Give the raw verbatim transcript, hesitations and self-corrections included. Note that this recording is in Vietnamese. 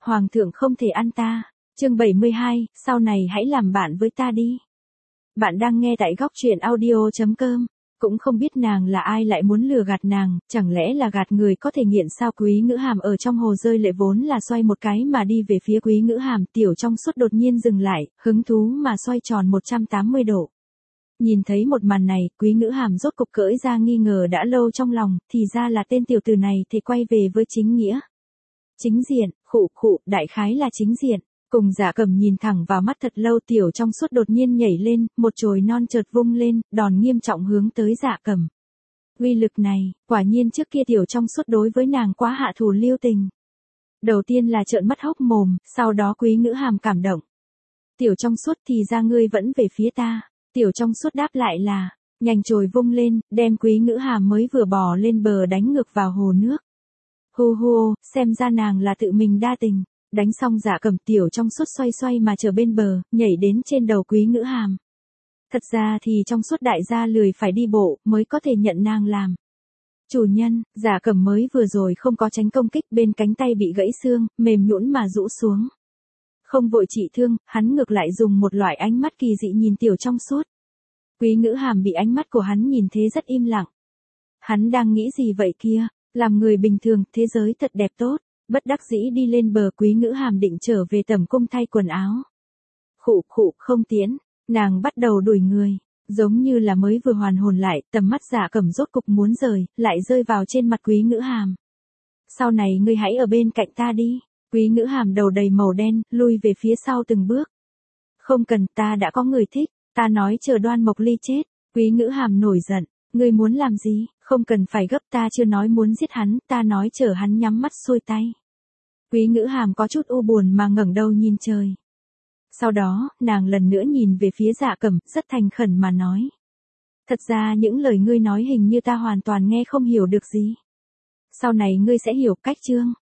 Hoàng thượng không thể ăn ta. Chương bảy mươi hai, sau này hãy làm bạn với ta đi. Bạn đang nghe tại góc truyện audio chấm com. Cũng không biết nàng là ai lại muốn lừa gạt nàng, chẳng lẽ là gạt người có thể nghiện sao? Quý Ngữ Hàm ở trong hồ rơi lệ vốn là xoay một cái mà đi về phía Quý Ngữ Hàm, Tiểu Trong Suốt đột nhiên dừng lại, hứng thú mà xoay tròn một trăm tám mươi độ. Nhìn thấy một màn này, Quý Ngữ Hàm rốt cục cởi ra nghi ngờ đã lâu trong lòng, thì ra là tên tiểu tử này thì quay về với chính nghĩa. Chính diện, khụ khụ, đại khái là chính diện. Cùng Dạ Cẩm nhìn thẳng vào mắt thật lâu, Tiểu Trong Suốt đột nhiên nhảy lên, một chồi non chợt vung lên, đòn nghiêm trọng hướng tới Dạ Cẩm. Uy lực này, quả nhiên trước kia Tiểu Trong Suốt đối với nàng quá hạ thủ lưu tình. Đầu tiên là trợn mắt hốc mồm, sau đó Quý Ngữ Hàm cảm động. Tiểu Trong Suốt thì ra ngươi vẫn về phía ta. Tiểu Trong Suốt đáp lại là, nhành chồi vung lên, đem Quý Ngữ Hàm mới vừa bò lên bờ đánh ngược vào hồ nước. Hu hu, xem ra nàng là tự mình đa tình. Đánh xong Dạ Cẩm, Tiểu Trong Suốt xoay xoay mà chờ bên bờ, nhảy đến trên đầu Quý Ngữ Hàm. Thật ra thì Trong Suốt đại gia lười phải đi bộ, mới có thể nhận nàng làm chủ nhân. Dạ Cẩm mới vừa rồi không có tránh công kích, bên cánh tay bị gãy xương, mềm nhũn mà rũ xuống. Không vội trị thương, hắn ngược lại dùng một loại ánh mắt kỳ dị nhìn Tiểu Trong Suốt. Quý Ngữ Hàm bị ánh mắt của hắn nhìn thế rất im lặng. Hắn đang nghĩ gì vậy kia? Làm người bình thường, thế giới thật đẹp tốt. Bất đắc dĩ đi lên bờ, Quý Ngữ Hàm định trở về tẩm cung thay quần áo. Khụ khụ, không tiến. Nàng bắt đầu đuổi người. Giống như là mới vừa hoàn hồn lại, tầm mắt Dạ Cẩm rốt cục muốn rời, lại rơi vào trên mặt Quý Ngữ Hàm. Sau này ngươi hãy ở bên cạnh ta đi. Quý Ngữ Hàm đầu đầy màu đen, lui về phía sau từng bước. Không cần, ta đã có người thích. Ta nói chờ Đoan Mộc Ly chết. Quý Ngữ Hàm nổi giận. Ngươi muốn làm gì? Không cần phải gấp, ta chưa nói muốn giết hắn, ta nói chờ hắn nhắm mắt xuôi tay. Quý Ngữ Hàm có chút u buồn mà ngẩng đầu nhìn trời. Sau đó, nàng lần nữa nhìn về phía Dạ Cẩm, rất thành khẩn mà nói. Thật ra những lời ngươi nói hình như ta hoàn toàn nghe không hiểu được gì. Sau này ngươi sẽ hiểu, cách chương.